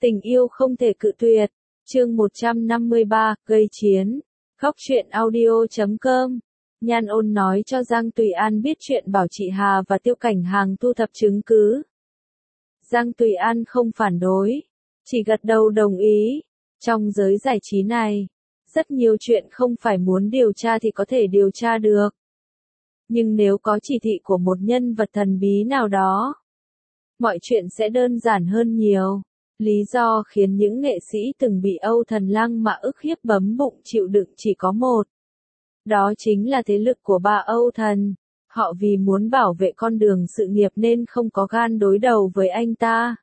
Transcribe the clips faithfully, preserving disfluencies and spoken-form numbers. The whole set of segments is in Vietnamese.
Tình yêu không thể cự tuyệt. Chương một trăm năm mươi ba, gây chiến. Góc truyện audio chấm com. Nhan Ôn nói cho Giang Tùy An biết chuyện bảo chị Hà và Tiêu Cảnh Hàng thu thập chứng cứ. Giang Tùy An không phản đối, chỉ gật đầu đồng ý. Trong giới giải trí này, rất nhiều chuyện không phải muốn điều tra thì có thể điều tra được. Nhưng nếu có chỉ thị của một nhân vật thần bí nào đó, mọi chuyện sẽ đơn giản hơn nhiều. Lý do khiến những nghệ sĩ từng bị Âu Thần Lăng mà ức hiếp bấm bụng chịu đựng chỉ có một. Đó chính là thế lực của ba Âu Thần. Họ vì muốn bảo vệ con đường sự nghiệp nên không có gan đối đầu với anh ta.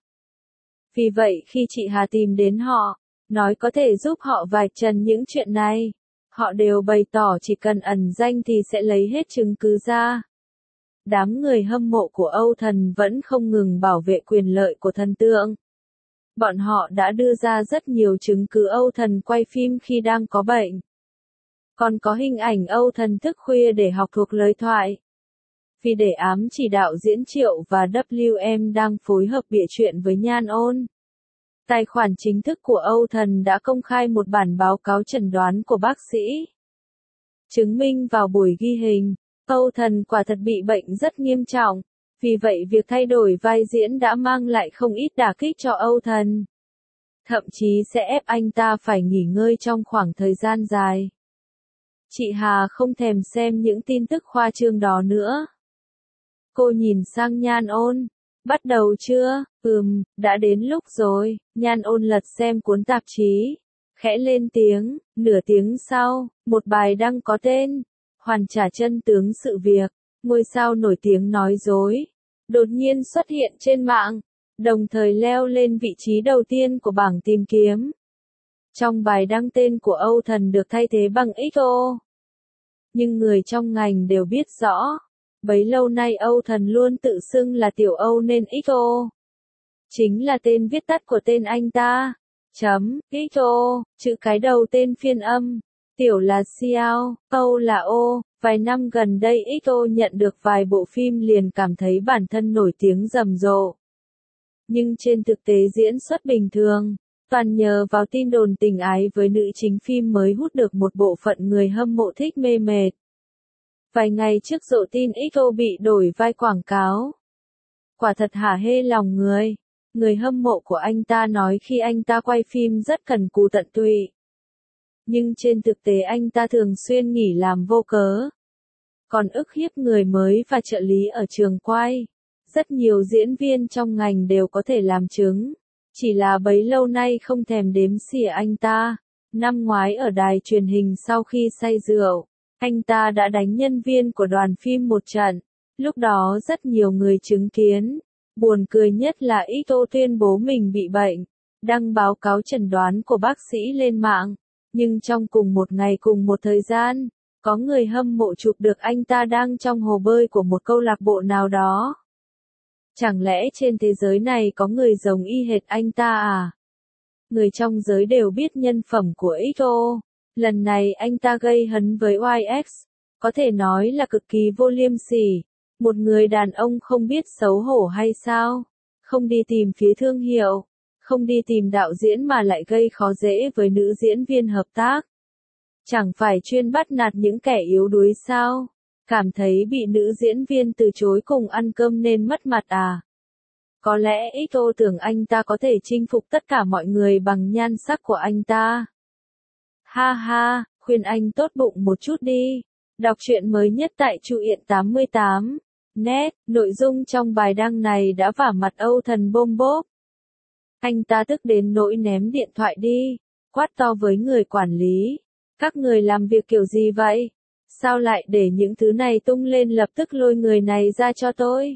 Vì vậy khi chị Hà tìm đến họ, nói có thể giúp họ vạch trần những chuyện này, họ đều bày tỏ chỉ cần ẩn danh thì sẽ lấy hết chứng cứ ra. Đám người hâm mộ của Âu Thần vẫn không ngừng bảo vệ quyền lợi của thần tượng. Bọn họ đã đưa ra rất nhiều chứng cứ Âu Thần quay phim khi đang có bệnh. Còn có hình ảnh Âu Thần thức khuya để học thuộc lời thoại. Vì để ám chỉ đạo diễn Triệu và W M đang phối hợp bịa chuyện với Nhan Ôn. Tài khoản chính thức của Âu Thần đã công khai một bản báo cáo chẩn đoán của bác sĩ. Chứng minh vào buổi ghi hình, Âu Thần quả thật bị bệnh rất nghiêm trọng. Vì vậy việc thay đổi vai diễn đã mang lại không ít đả kích cho Âu Thần. Thậm chí sẽ ép anh ta phải nghỉ ngơi trong khoảng thời gian dài. Chị Hà không thèm xem những tin tức khoa trương đó nữa. Cô nhìn sang Nhan Ôn. Bắt đầu chưa? Ừm, đã đến lúc rồi. Nhan Ôn lật xem cuốn tạp chí. Khẽ lên tiếng. Nửa tiếng sau, một bài đăng có tên Hoàn trả chân tướng sự việc. Ngôi sao nổi tiếng nói dối đột nhiên xuất hiện trên mạng, đồng thời leo lên vị trí đầu tiên của bảng tìm kiếm. Trong bài đăng tên của Âu Thần được thay thế bằng ích ô. Nhưng người trong ngành đều biết rõ, bấy lâu nay Âu Thần luôn tự xưng là Tiểu Âu nên ích ô chính là tên viết tắt của tên anh ta. Chấm, ích ô, chữ cái đầu tên phiên âm. Tiểu là Xiao, Âu là ô. Vài năm gần đây ích ô nhận được vài bộ phim liền cảm thấy bản thân nổi tiếng rầm rộ. Nhưng trên thực tế diễn xuất bình thường, toàn nhờ vào tin đồn tình ái với nữ chính phim mới hút được một bộ phận người hâm mộ thích mê mệt. Vài ngày trước rộ tin ích ô bị đổi vai quảng cáo. Quả thật hả hê lòng người. Người hâm mộ của anh ta nói khi anh ta quay phim rất cần cù tận tụy. Nhưng trên thực tế anh ta thường xuyên nghỉ làm vô cớ. Còn ức hiếp người mới và trợ lý ở trường quay. Rất nhiều diễn viên trong ngành đều có thể làm chứng. Chỉ là bấy lâu nay không thèm đếm xỉa anh ta. Năm ngoái ở đài truyền hình sau khi say rượu, anh ta đã đánh nhân viên của đoàn phim một trận. Lúc đó rất nhiều người chứng kiến. Buồn cười nhất là ích ô tuyên bố mình bị bệnh. Đăng báo cáo chẩn đoán của bác sĩ lên mạng. Nhưng trong cùng một ngày cùng một thời gian, có người hâm mộ chụp được anh ta đang trong hồ bơi của một câu lạc bộ nào đó. Chẳng lẽ trên thế giới này có người giống y hệt anh ta à? Người trong giới đều biết nhân phẩm của ích ô. Lần này anh ta gây hấn với Y X. Có thể nói là cực kỳ vô liêm sỉ. Một người đàn ông không biết xấu hổ hay sao? Không đi tìm phía thương hiệu. Không đi tìm đạo diễn mà lại gây khó dễ với nữ diễn viên hợp tác. Chẳng phải chuyên bắt nạt những kẻ yếu đuối sao? Cảm thấy bị nữ diễn viên từ chối cùng ăn cơm nên mất mặt à? Có lẽ ích ô tưởng anh ta có thể chinh phục tất cả mọi người bằng nhan sắc của anh ta. Ha ha, khuyên anh tốt bụng một chút đi. Đọc truyện mới nhất tại Truyện tám mươi tám. Net, nội dung trong bài đăng này đã vả mặt Âu Thần bôm bốp. Anh ta tức đến nỗi ném điện thoại đi, quát to với người quản lý. Các người làm việc kiểu gì vậy? Sao lại để những thứ này tung lên, lập tức lôi người này ra cho tôi.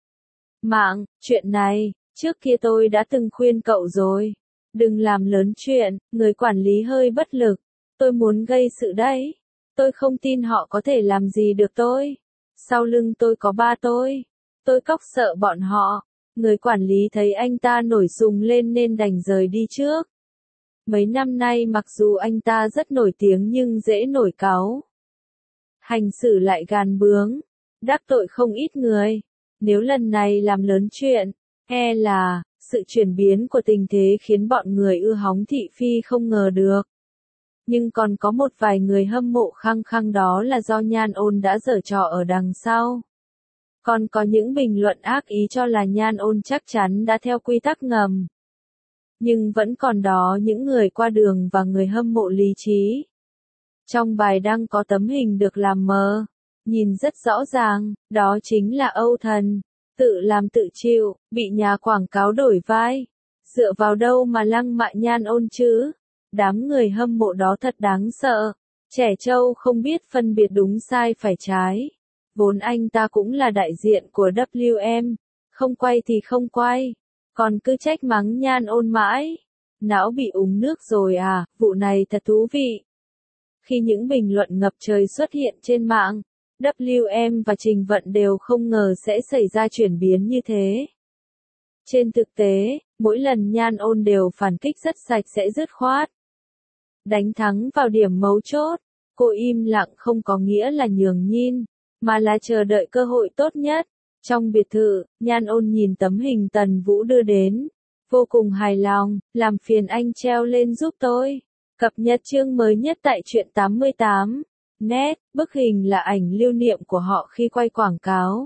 Mạng, chuyện này, trước kia tôi đã từng khuyên cậu rồi. Đừng làm lớn chuyện, người quản lý hơi bất lực. Tôi muốn gây sự đấy. Tôi không tin họ có thể làm gì được tôi. Sau lưng tôi có ba tôi. Tôi cóc sợ bọn họ. Người quản lý thấy anh ta nổi sùng lên nên đành rời đi trước. Mấy năm nay mặc dù anh ta rất nổi tiếng nhưng dễ nổi cáu. Hành xử lại gàn bướng. Đắc tội không ít người. Nếu lần này làm lớn chuyện, e là Sự chuyển biến của tình thế khiến bọn người ưa hóng thị phi không ngờ được. Nhưng còn có một vài người hâm mộ khăng khăng đó là do Nhan Ôn đã giở trò ở đằng sau. Còn có những bình luận ác ý cho là Nhan Ôn chắc chắn đã theo quy tắc ngầm. Nhưng vẫn còn đó những người qua đường và người hâm mộ lý trí. Trong bài đăng có tấm hình được làm mờ, nhìn rất rõ ràng, đó chính là Âu Thần, tự làm tự chịu, bị nhà quảng cáo đổi vai. Dựa vào đâu mà lăng mạ Nhan Ôn chứ? Đám người hâm mộ đó thật đáng sợ. Trẻ trâu không biết phân biệt đúng sai phải trái. Vốn anh ta cũng là đại diện của W M, không quay thì không quay, còn cứ trách mắng Nhan Ôn mãi. Não bị uống nước rồi à, vụ này thật thú vị. Khi những bình luận ngập trời xuất hiện trên mạng, W M và Trình Vận đều không ngờ sẽ xảy ra chuyển biến như thế. Trên thực tế, mỗi lần Nhan Ôn đều phản kích rất sạch sẽ dứt khoát. Đánh thắng vào điểm mấu chốt, cô im lặng không có nghĩa là nhường nhịn, mà là chờ đợi cơ hội tốt nhất. Trong biệt thự, Nhan Ôn nhìn tấm hình Tần Vũ đưa đến, vô cùng hài lòng, làm phiền anh treo lên giúp tôi. Cập nhật chương mới nhất tại truyện tám mươi tám. Net, bức hình là ảnh lưu niệm của họ khi quay quảng cáo.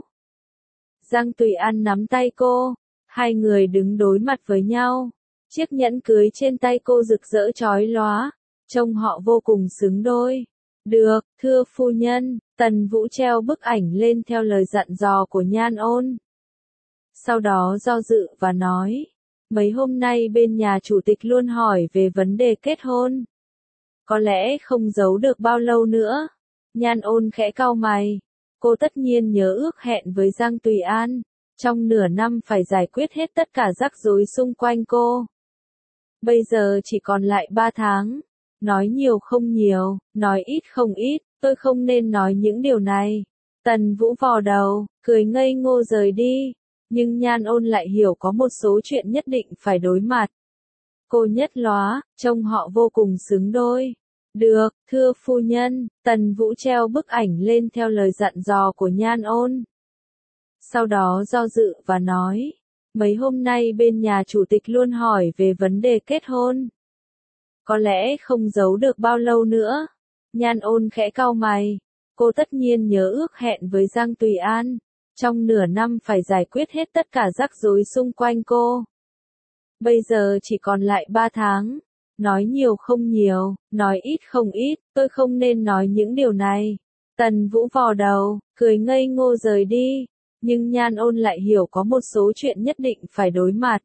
Giang Tùy An nắm tay cô, hai người đứng đối mặt với nhau. Chiếc nhẫn cưới trên tay cô rực rỡ chói lóa, trông họ vô cùng xứng đôi. Được, thưa phu nhân, Tần Vũ treo bức ảnh lên theo lời dặn dò của Nhan Ôn. Sau đó do dự và nói, mấy hôm nay bên nhà chủ tịch luôn hỏi về vấn đề kết hôn. Có lẽ không giấu được bao lâu nữa. Nhan Ôn khẽ cau mày. Cô tất nhiên nhớ ước hẹn với Giang Tùy An. Trong nửa năm phải giải quyết hết tất cả rắc rối xung quanh cô. Bây giờ chỉ còn lại ba tháng. Nói nhiều không nhiều, nói ít không ít, tôi không nên nói những điều này. Tần Vũ vò đầu, cười ngây ngô rời đi. Nhưng Nhan Ôn lại hiểu có một số chuyện nhất định phải đối mặt. Cô nhất lóa, trông họ vô cùng xứng đôi. Được, thưa phu nhân, Tần Vũ treo bức ảnh lên theo lời dặn dò của Nhan Ôn. Sau đó do dự và nói, mấy hôm nay bên nhà chủ tịch luôn hỏi về vấn đề kết hôn. Có lẽ không giấu được bao lâu nữa. Nhan Ôn khẽ cau mày. Cô tất nhiên nhớ ước hẹn với Giang Tùy An. Trong nửa năm phải giải quyết hết tất cả rắc rối xung quanh cô. Bây giờ chỉ còn lại ba tháng. Nói nhiều không nhiều, nói ít không ít, tôi không nên nói những điều này. Tần Vũ vò đầu, cười ngây ngô rời đi. Nhưng Nhan Ôn lại hiểu có một số chuyện nhất định phải đối mặt.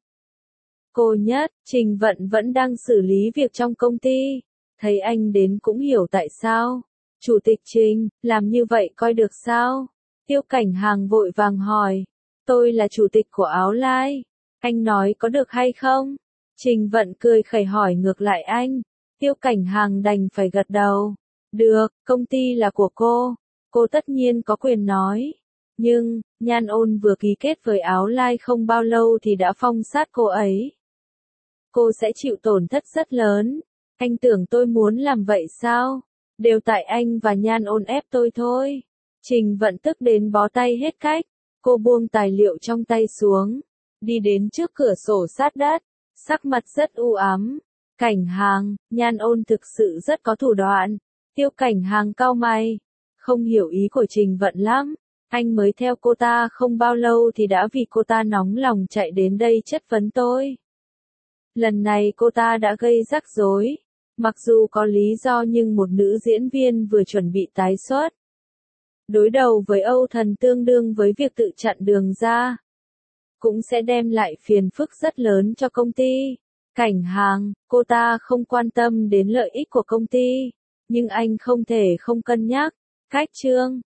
Cô nhất, Trình Vận vẫn đang xử lý việc trong công ty. Thấy anh đến cũng hiểu tại sao. Chủ tịch Trình, làm như vậy coi được sao? Tiêu Cảnh Hàng vội vàng hỏi. Tôi là chủ tịch của Áo Lai. Anh nói có được hay không? Trình Vận cười khẩy hỏi ngược lại anh. Tiêu Cảnh Hàng đành phải gật đầu. Được, công ty là của cô. Cô tất nhiên có quyền nói. Nhưng, Nhan Ôn vừa ký kết với Áo Lai không bao lâu thì đã phong sát cô ấy. Cô sẽ chịu tổn thất rất lớn. Anh tưởng tôi muốn làm vậy sao? Đều tại anh và Nhan Ôn ép tôi thôi. Trình Vận tức đến bó tay hết cách. Cô buông tài liệu trong tay xuống. Đi đến trước cửa sổ sát đất. Sắc mặt rất u ám. Cảnh Hàng, Nhan Ôn thực sự rất có thủ đoạn. Tiêu Cảnh Hàng cau mày. Không hiểu ý của Trình Vận lắm. Anh mới theo cô ta không bao lâu thì đã vì cô ta nóng lòng chạy đến đây chất vấn tôi. Lần này cô ta đã gây rắc rối. Mặc dù có lý do nhưng một nữ diễn viên vừa chuẩn bị tái xuất. Đối đầu với Âu Thần tương đương với việc tự chặn đường ra. Cũng sẽ đem lại phiền phức rất lớn cho công ty. Cảnh Hàng, cô ta không quan tâm đến lợi ích của công ty. Nhưng anh không thể không cân nhắc. Cách chương.